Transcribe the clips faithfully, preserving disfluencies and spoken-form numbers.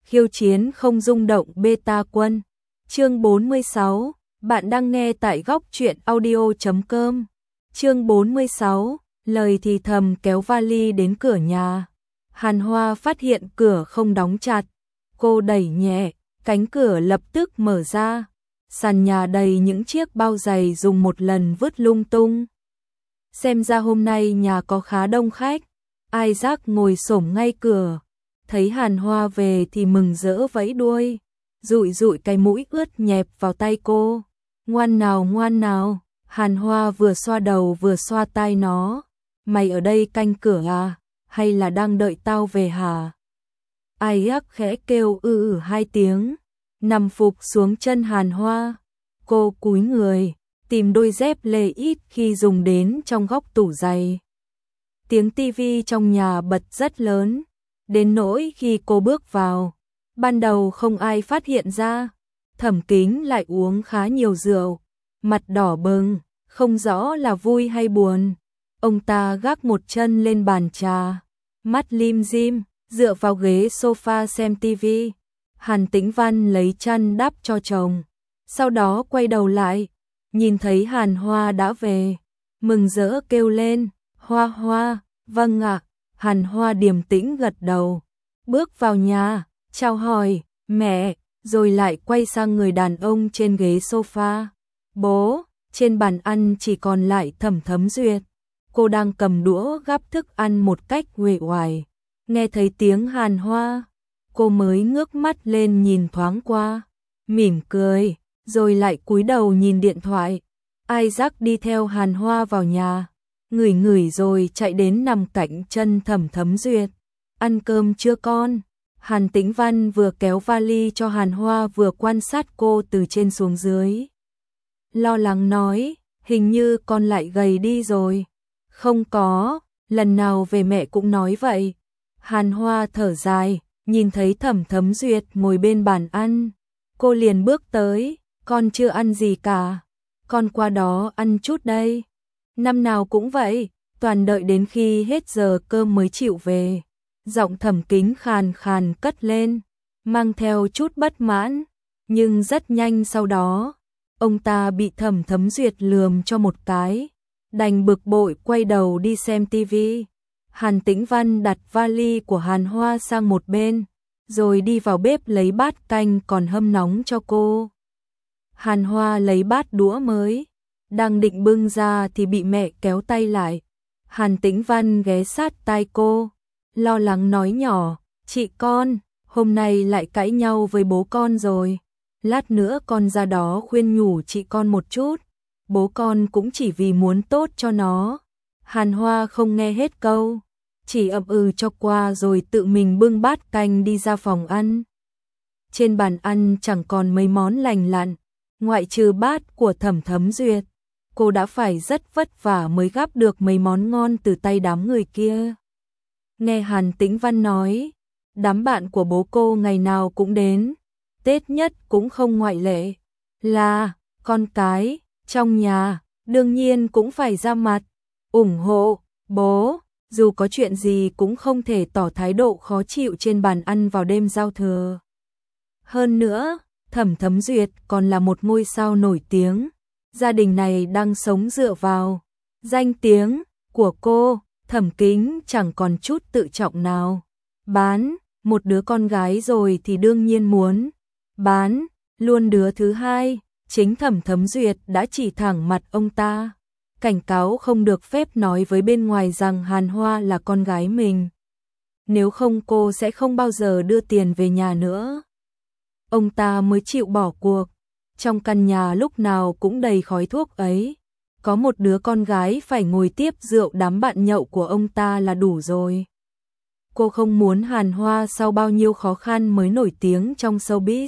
khiêu chiến không rung động beta quân. Chương bốn mươi sáu, bạn đang nghe tại góc truyện audio chấm com. Chương bốn mươi sáu, lời thì thầm kéo vali đến cửa nhà. Hàn Hoa phát hiện cửa không đóng chặt, cô đẩy nhẹ, cánh cửa lập tức mở ra. Sàn nhà đầy những chiếc bao giày dùng một lần vứt lung tung. Xem ra hôm nay nhà có khá đông khách. Isaac ngồi xổm ngay cửa, thấy Hàn Hoa về thì mừng rỡ vẫy đuôi, dụi dụi cái mũi ướt nhẹp vào tay cô. Ngoan nào ngoan nào, Hàn Hoa vừa xoa đầu vừa xoa tai nó. Mày ở đây canh cửa à, hay là đang đợi tao về hả? Isaac khẽ kêu ư ử hai tiếng, nằm phục xuống chân Hàn Hoa. Cô cúi người, tìm đôi dép lê ít khi dùng đến trong góc tủ giày. Tiếng tivi trong nhà bật rất lớn, đến nỗi khi cô bước vào, ban đầu không ai phát hiện ra. Thẩm Kính lại uống khá nhiều rượu, mặt đỏ bừng, không rõ là vui hay buồn. Ông ta gác một chân lên bàn trà, mắt lim dim, dựa vào ghế sofa xem tivi. Hàn Tĩnh Văn lấy chăn đắp cho chồng, sau đó quay đầu lại, nhìn thấy Hàn Hoa đã về, mừng rỡ kêu lên, Hoa Hoa, vâng ạ. Hàn Hoa điềm tĩnh gật đầu, bước vào nhà, chào hỏi, mẹ, rồi lại quay sang người đàn ông trên ghế sofa. Bố, trên bàn ăn chỉ còn lại Thẩm Thấm Duyệt. Cô đang cầm đũa gắp thức ăn một cách uể oải. Nghe thấy tiếng Hàn Hoa, cô mới ngước mắt lên nhìn thoáng qua, mỉm cười, rồi lại cúi đầu nhìn điện thoại. Isaac đi theo Hàn Hoa vào nhà, ngửi ngửi rồi chạy đến nằm cạnh chân Thẩm Thấm Duyệt. Ăn cơm chưa con? Hàn Tĩnh Văn vừa kéo vali cho Hàn Hoa vừa quan sát cô từ trên xuống dưới. Lo lắng nói, hình như con lại gầy đi rồi. Không có, lần nào về mẹ cũng nói vậy. Hàn Hoa thở dài, nhìn thấy Thẩm Thấm Duyệt ngồi bên bàn ăn. Cô liền bước tới, con chưa ăn gì cả. Con qua đó ăn chút đây. Năm nào cũng vậy, toàn đợi đến khi hết giờ cơm mới chịu về. Giọng Thẩm Kính khàn khàn cất lên, mang theo chút bất mãn. Nhưng rất nhanh sau đó, ông ta bị Thẩm Thấm Duyệt lườm cho một cái, đành bực bội quay đầu đi xem tivi. Hàn Tĩnh Văn đặt vali của Hàn Hoa sang một bên, rồi đi vào bếp lấy bát canh còn hâm nóng cho cô. Hàn Hoa lấy bát đũa mới, đang định bưng ra thì bị mẹ kéo tay lại. Hàn Tĩnh Văn ghé sát tai cô, lo lắng nói nhỏ, chị con, hôm nay lại cãi nhau với bố con rồi. Lát nữa con ra đó khuyên nhủ chị con một chút, bố con cũng chỉ vì muốn tốt cho nó. Hàn Hoa không nghe hết câu, chỉ ậm ừ cho qua rồi tự mình bưng bát canh đi ra phòng ăn. Trên bàn ăn chẳng còn mấy món lành lặn, ngoại trừ bát của Thẩm Thấm Duyệt. Cô đã phải rất vất vả mới gắp được mấy món ngon từ tay đám người kia. Nghe Hàn Tĩnh Văn nói, đám bạn của bố cô ngày nào cũng đến, Tết nhất cũng không ngoại lệ. Là con cái trong nhà, đương nhiên cũng phải ra mặt ủng hộ bố, dù có chuyện gì cũng không thể tỏ thái độ khó chịu trên bàn ăn vào đêm giao thừa. Hơn nữa, Thẩm Thấm Duyệt còn là một ngôi sao nổi tiếng, gia đình này đang sống dựa vào danh tiếng của cô. Thẩm Kính chẳng còn chút tự trọng nào. Bán một đứa con gái rồi thì đương nhiên muốn bán luôn đứa thứ hai. Chính Thẩm Thấm Duyệt đã chỉ thẳng mặt ông ta, cảnh cáo không được phép nói với bên ngoài rằng Hàn Hoa là con gái mình. Nếu không cô sẽ không bao giờ đưa tiền về nhà nữa. Ông ta mới chịu bỏ cuộc. Trong căn nhà lúc nào cũng đầy khói thuốc ấy, có một đứa con gái phải ngồi tiếp rượu đám bạn nhậu của ông ta là đủ rồi. Cô không muốn Hàn Hoa sau bao nhiêu khó khăn mới nổi tiếng trong showbiz,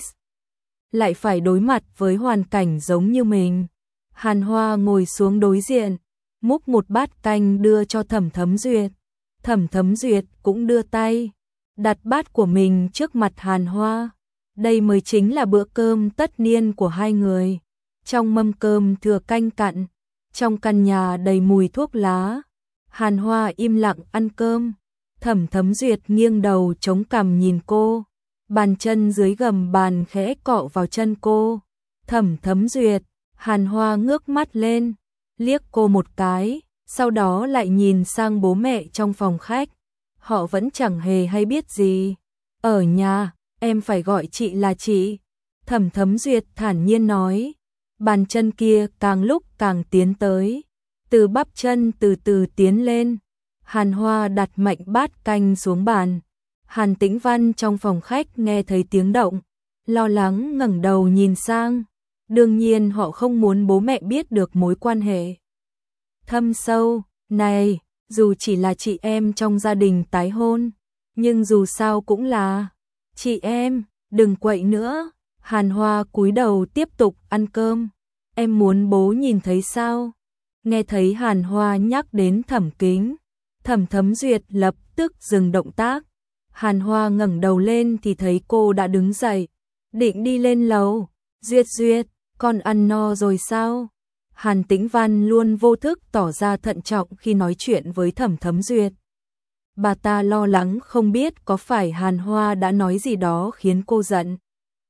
lại phải đối mặt với hoàn cảnh giống như mình. Hàn Hoa ngồi xuống đối diện, múc một bát canh đưa cho Thẩm Thấm Duyệt. Thẩm Thấm Duyệt cũng đưa tay, đặt bát của mình trước mặt Hàn Hoa. Đây mới chính là bữa cơm tất niên của hai người. Trong mâm cơm thừa canh cặn, trong căn nhà đầy mùi thuốc lá. Hàn Hoa im lặng ăn cơm. Thẩm Thấm Duyệt nghiêng đầu chống cằm nhìn cô, bàn chân dưới gầm bàn khẽ cọ vào chân cô. Thẩm Thấm Duyệt, Hàn Hoa ngước mắt lên, liếc cô một cái, sau đó lại nhìn sang bố mẹ trong phòng khách. Họ vẫn chẳng hề hay biết gì. Ở nhà, em phải gọi chị là chị. Thẩm Thấm Duyệt thản nhiên nói. Bàn chân kia càng lúc càng tiến tới. Từ bắp chân từ từ tiến lên. Hàn Hoa đặt mạnh bát canh xuống bàn. Hàn Tĩnh Văn trong phòng khách nghe thấy tiếng động, lo lắng ngẩng đầu nhìn sang. Đương nhiên họ không muốn bố mẹ biết được mối quan hệ thâm sâu này, dù chỉ là chị em trong gia đình tái hôn, nhưng dù sao cũng là chị em, đừng quậy nữa. Hàn Hoa cúi đầu tiếp tục ăn cơm. Em muốn bố nhìn thấy sao? Nghe thấy Hàn Hoa nhắc đến Thẩm Kính, Thẩm Thấm Duyệt lập tức dừng động tác. Hàn Hoa ngẩng đầu lên thì thấy cô đã đứng dậy, định đi lên lầu. Duyệt Duyệt, con ăn no rồi sao? Hàn Tĩnh Văn luôn vô thức tỏ ra thận trọng khi nói chuyện với Thẩm Thấm Duyệt. Bà ta lo lắng không biết có phải Hàn Hoa đã nói gì đó khiến cô giận.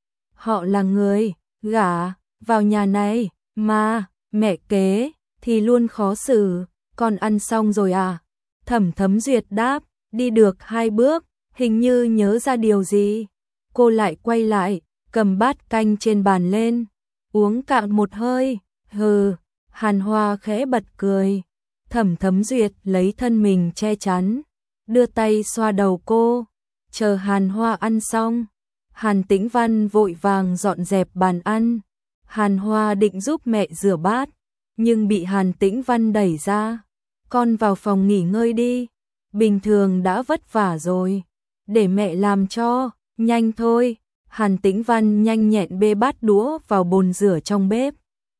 Họ là người gả vào nhà này mà, mẹ kế thì luôn khó xử. Con ăn xong rồi à? Thẩm Thấm Duyệt đáp, đi được hai bước, hình như nhớ ra điều gì. Cô lại quay lại, cầm bát canh trên bàn lên, uống cạn một hơi. Hừ. Hàn Hoa khẽ bật cười. Thẩm Thấm Duyệt lấy thân mình che chắn, đưa tay xoa đầu cô. Chờ Hàn Hoa ăn xong, Hàn Tĩnh Văn vội vàng dọn dẹp bàn ăn. Hàn Hoa định giúp mẹ rửa bát, nhưng bị Hàn Tĩnh Văn đẩy ra. Con vào phòng nghỉ ngơi đi, bình thường đã vất vả rồi, để mẹ làm cho. Nhanh thôi. Hàn Tĩnh Văn nhanh nhẹn bê bát đũa vào bồn rửa trong bếp.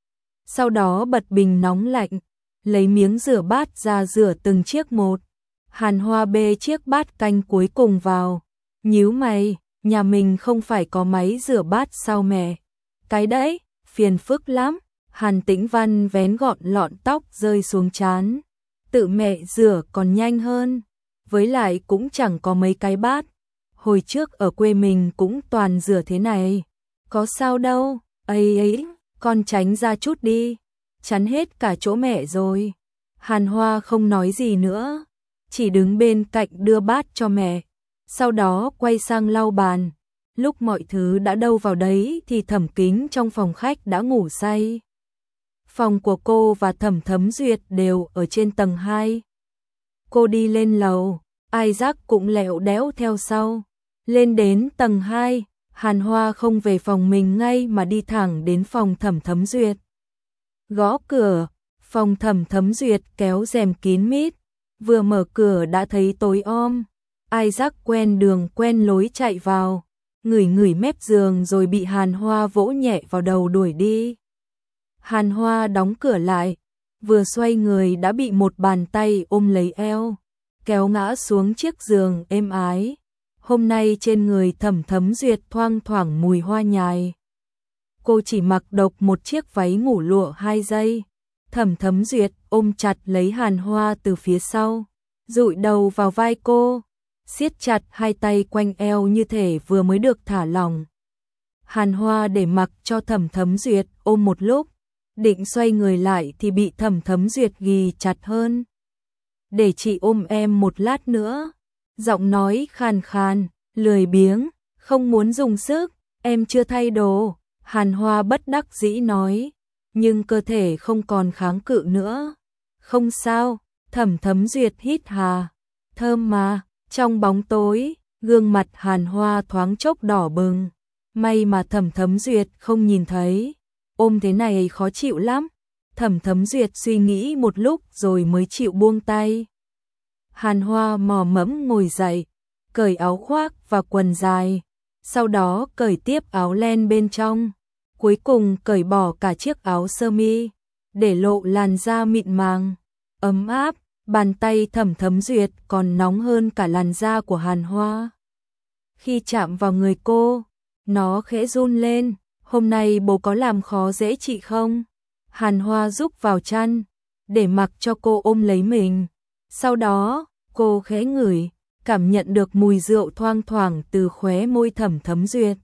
Sau đó bật bình nóng lạnh, lấy miếng rửa bát ra rửa từng chiếc một. Hàn Hoa bê chiếc bát canh cuối cùng vào, nhíu mày, nhà mình không phải có máy rửa bát sao mẹ? Cái đấy, phiền phức lắm. Hàn Tĩnh Văn vén gọn lọn tóc rơi xuống trán. Tự mẹ rửa còn nhanh hơn, với lại cũng chẳng có mấy cái bát. Hồi trước ở quê mình cũng toàn rửa thế này. Có sao đâu, ấy ấy, con tránh ra chút đi, chắn hết cả chỗ mẹ rồi. Hàn Hoa không nói gì nữa, chỉ đứng bên cạnh đưa bát cho mẹ, sau đó quay sang lau bàn. Lúc mọi thứ đã đâu vào đấy thì Thẩm Kính trong phòng khách đã ngủ say. Phòng của cô và Thẩm Thấm Duyệt đều ở trên tầng hai. Cô đi lên lầu, Isaac cũng lẹo đẽo theo sau. Lên đến tầng hai, Hàn Hoa không về phòng mình ngay mà đi thẳng đến phòng Thẩm Thấm Duyệt. Gõ cửa, phòng Thẩm Thấm Duyệt kéo rèm kín mít, vừa mở cửa đã thấy tối om. Isaac quen đường quen lối chạy vào, ngửi ngửi mép giường rồi bị Hàn Hoa vỗ nhẹ vào đầu đuổi đi. Hàn Hoa đóng cửa lại, vừa xoay người đã bị một bàn tay ôm lấy eo, kéo ngã xuống chiếc giường êm ái. Hôm nay trên người Thẩm Thấm Duyệt thoang thoảng mùi hoa nhài. Cô chỉ mặc độc một chiếc váy ngủ lụa hai giây. Thẩm Thấm Duyệt ôm chặt lấy Hàn Hoa từ phía sau, dụi đầu vào vai cô, siết chặt hai tay quanh eo như thể vừa mới được thả lỏng. Hàn Hoa để mặc cho Thẩm Thấm Duyệt ôm một lúc, định xoay người lại thì bị Thẩm Thấm Duyệt ghì chặt hơn. Để chị ôm em một lát nữa. Giọng nói khàn khàn, lười biếng, không muốn dùng sức. Em chưa thay đồ. Hàn Hoa bất đắc dĩ nói, nhưng cơ thể không còn kháng cự nữa. Không sao. Thẩm Thấm Duyệt hít hà, thơm mà. Trong bóng tối, gương mặt Hàn Hoa thoáng chốc đỏ bừng. May mà Thẩm Thấm Duyệt không nhìn thấy. Ôm thế này khó chịu lắm. Thẩm Thấm Duyệt suy nghĩ một lúc rồi mới chịu buông tay. Hàn Hoa mò mẫm ngồi dậy, cởi áo khoác và quần dài, sau đó cởi tiếp áo len bên trong, cuối cùng cởi bỏ cả chiếc áo sơ mi, để lộ làn da mịn màng, ấm áp. Bàn tay Thẩm Thấm Duyệt còn nóng hơn cả làn da của Hàn Hoa. Khi chạm vào người cô, nó khẽ run lên. Hôm nay bố có làm khó dễ chị không? Hàn Hoa rúc vào chăn, để mặc cho cô ôm lấy mình. Sau đó, cô khẽ ngửi, cảm nhận được mùi rượu thoang thoảng từ khóe môi Thẩm Thấm Duyệt.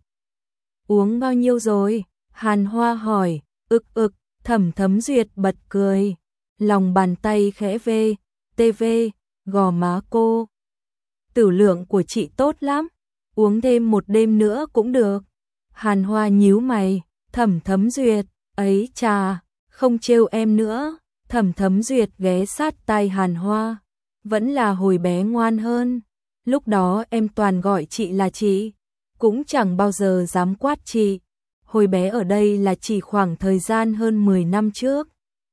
Uống bao nhiêu rồi? Hàn Hoa hỏi. Ực ực, Thẩm Thấm Duyệt bật cười. Lòng bàn tay khẽ vê, tê vê, gò má cô. Tử lượng của chị tốt lắm, uống thêm một đêm nữa cũng được. Hàn Hoa nhíu mày, Thẩm Thấm Duyệt, ấy chà, không trêu em nữa. Thẩm Thấm Duyệt ghé sát tai Hàn Hoa, vẫn là hồi bé ngoan hơn. Lúc đó em toàn gọi chị là chị, cũng chẳng bao giờ dám quát chị. Hồi bé ở đây là chỉ khoảng thời gian hơn mười năm trước.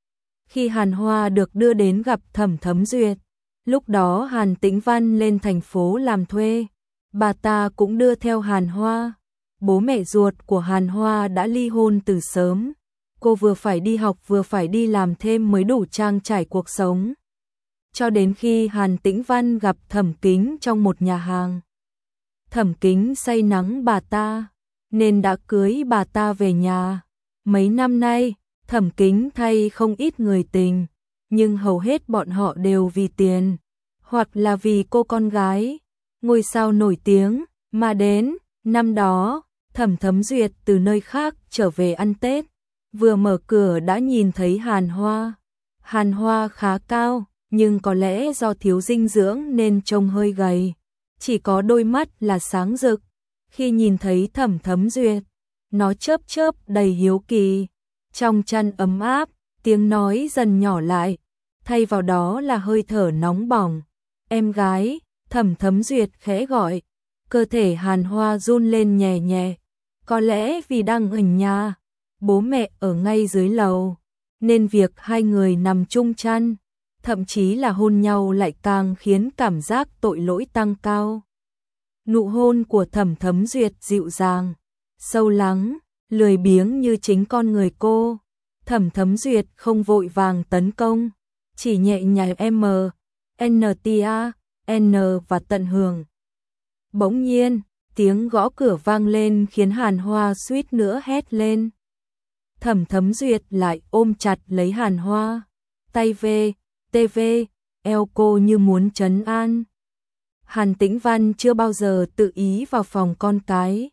Khi Hàn Hoa được đưa đến gặp Thẩm Thấm Duyệt, lúc đó Hàn Tĩnh Văn lên thành phố làm thuê, bà ta cũng đưa theo Hàn Hoa. Bố mẹ ruột của Hàn Hoa đã ly hôn từ sớm, cô vừa phải đi học vừa phải đi làm thêm mới đủ trang trải cuộc sống. Cho đến khi Hàn Tĩnh Văn gặp Thẩm Kính trong một nhà hàng. Thẩm Kính say nắng bà ta, nên đã cưới bà ta về nhà. Mấy năm nay, Thẩm Kính thay không ít người tình, nhưng hầu hết bọn họ đều vì tiền, hoặc là vì cô con gái, ngôi sao nổi tiếng, mà đến. Năm đó, Thẩm Thấm Duyệt từ nơi khác trở về ăn Tết, vừa mở cửa đã nhìn thấy Hàn Hoa. Hàn Hoa khá cao, nhưng có lẽ do thiếu dinh dưỡng nên trông hơi gầy, chỉ có đôi mắt là sáng rực. Khi nhìn thấy Thẩm Thấm Duyệt, nó chớp chớp đầy hiếu kỳ. Trong chăn ấm áp, tiếng nói dần nhỏ lại, thay vào đó là hơi thở nóng bỏng. Em gái, Thẩm Thấm Duyệt khẽ gọi. Cơ thể Hàn Hoa run lên nhẹ nhẹ. Có lẽ vì đang ở nhà, bố mẹ ở ngay dưới lầu, nên việc hai người nằm chung chăn, thậm chí là hôn nhau lại càng khiến cảm giác tội lỗi tăng cao. Nụ hôn của Thẩm Thấm Duyệt dịu dàng, sâu lắng, lười biếng như chính con người cô. Thẩm Thấm Duyệt không vội vàng tấn công, chỉ nhẹ nhàng M, N T A, N và tận hưởng. Bỗng nhiên, tiếng gõ cửa vang lên khiến Hàn Hoa suýt nữa hét lên. Thẩm Thấm Duyệt lại ôm chặt lấy Hàn Hoa, tay về, tê vê, eo cô như muốn trấn an. Hàn Tĩnh Văn chưa bao giờ tự ý vào phòng con cái.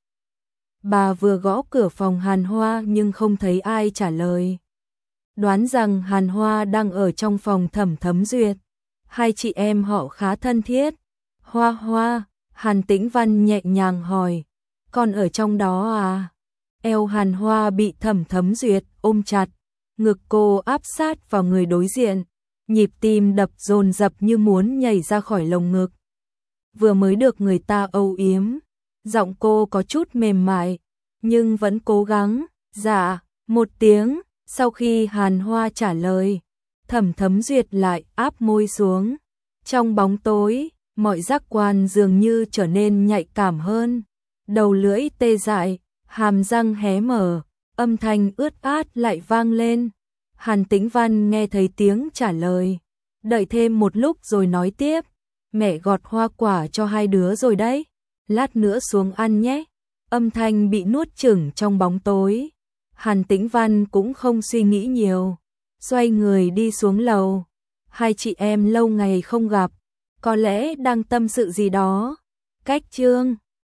Bà vừa gõ cửa phòng Hàn Hoa nhưng không thấy ai trả lời. Đoán rằng Hàn Hoa đang ở trong phòng Thẩm Thấm Duyệt. Hai chị em họ khá thân thiết. Hoa Hoa, Hàn Tĩnh Văn nhẹ nhàng hỏi, con ở trong đó à? Eo Hàn Hoa bị Thẩm Thấm Duyệt ôm chặt, ngực cô áp sát vào người đối diện, nhịp tim đập dồn dập như muốn nhảy ra khỏi lồng ngực. Vừa mới được người ta âu yếm, giọng cô có chút mềm mại, nhưng vẫn cố gắng. Dạ, một tiếng. Sau khi Hàn Hoa trả lời, Thẩm Thấm Duyệt lại áp môi xuống. Trong bóng tối, mọi giác quan dường như trở nên nhạy cảm hơn. Đầu lưỡi tê dại, hàm răng hé mở, âm thanh ướt át lại vang lên. Hàn Tĩnh Văn nghe thấy tiếng trả lời, đợi thêm một lúc rồi nói tiếp. Mẹ gọt hoa quả cho hai đứa rồi đấy, lát nữa xuống ăn nhé. Âm thanh bị nuốt chửng trong bóng tối. Hàn Tĩnh Văn cũng không suy nghĩ nhiều, xoay người đi xuống lầu. Hai chị em lâu ngày không gặp, có lẽ đang tâm sự gì đó. Cách chương